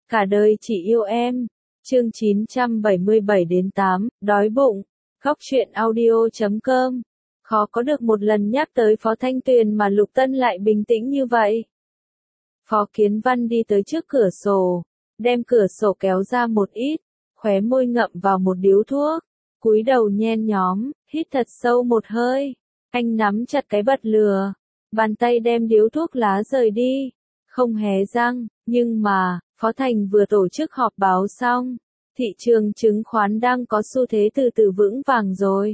Cả đời chỉ yêu em. Chương 977-8, đói bụng. Góc truyện audio.com. Khó có được một lần nhắc tới Phó Thanh Tuyền mà Lục Tân lại bình tĩnh như vậy. Phó Kiến Văn đi tới trước cửa sổ, đem cửa sổ kéo ra một ít, khóe môi ngậm vào một điếu thuốc, cúi đầu nhen nhóm, hít thật sâu một hơi. Anh nắm chặt cái bật lửa, bàn tay đem điếu thuốc lá rời đi, không hé răng, nhưng mà, Phó Thành vừa tổ chức họp báo xong, thị trường chứng khoán đang có xu thế từ từ vững vàng rồi.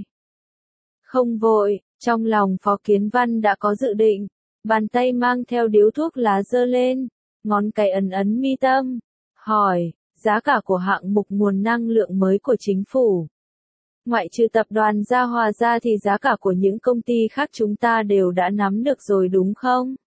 Không vội, trong lòng Phó Kiến Văn đã có dự định, bàn tay mang theo điếu thuốc lá giơ lên, ngón cái ấn ấn mi tâm, hỏi, giá cả của hạng mục nguồn năng lượng mới của chính phủ. Ngoại trừ tập đoàn Gia Hòa ra thì giá cả của những công ty khác chúng ta đều đã nắm được rồi đúng không?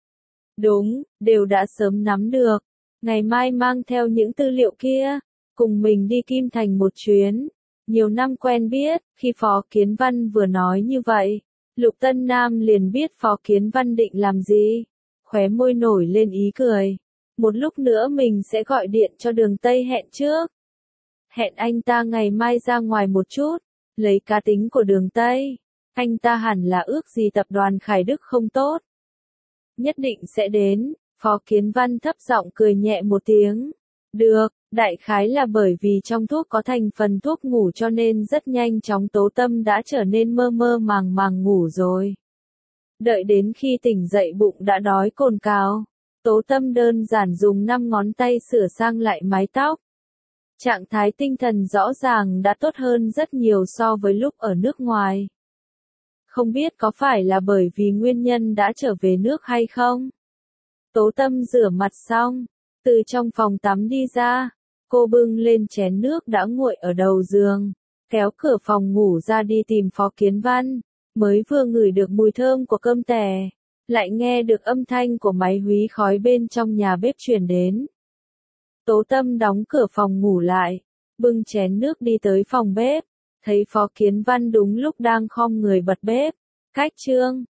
Đúng, đều đã sớm nắm được. Ngày mai mang theo những tư liệu kia, cùng mình đi Kim Thành một chuyến. Nhiều năm quen biết, khi Phó Kiến Văn vừa nói như vậy, Lục Tân Nam liền biết Phó Kiến Văn định làm gì. Khóe môi nổi lên ý cười. Một lúc nữa mình sẽ gọi điện cho Đường Tây hẹn trước. Hẹn anh ta ngày mai ra ngoài một chút, lấy cá tính của Đường Tây. Anh ta hẳn là ước gì tập đoàn Khải Đức không tốt. Nhất định sẽ đến, Phó Kiến Văn thấp giọng cười nhẹ một tiếng. Được, đại khái là bởi vì trong thuốc có thành phần thuốc ngủ cho nên rất nhanh chóng Tố Tâm đã trở nên mơ mơ màng màng ngủ rồi. Đợi đến khi tỉnh dậy bụng đã đói cồn cào, Tố Tâm đơn giản dùng 5 ngón tay sửa sang lại mái tóc. Trạng thái tinh thần rõ ràng đã tốt hơn rất nhiều so với lúc ở nước ngoài. Không biết có phải là bởi vì nguyên nhân đã trở về nước hay không? Tố Tâm rửa mặt xong, từ trong phòng tắm đi ra, cô bưng lên chén nước đã nguội ở đầu giường, kéo cửa phòng ngủ ra đi tìm Phó Kiến Văn, mới vừa ngửi được mùi thơm của cơm tẻ, lại nghe được âm thanh của máy húy khói bên trong nhà bếp truyền đến. Tố Tâm đóng cửa phòng ngủ lại, bưng chén nước đi tới phòng bếp, thấy Phó Kiến Văn đúng lúc đang khom người bật bếp. Cách Trương,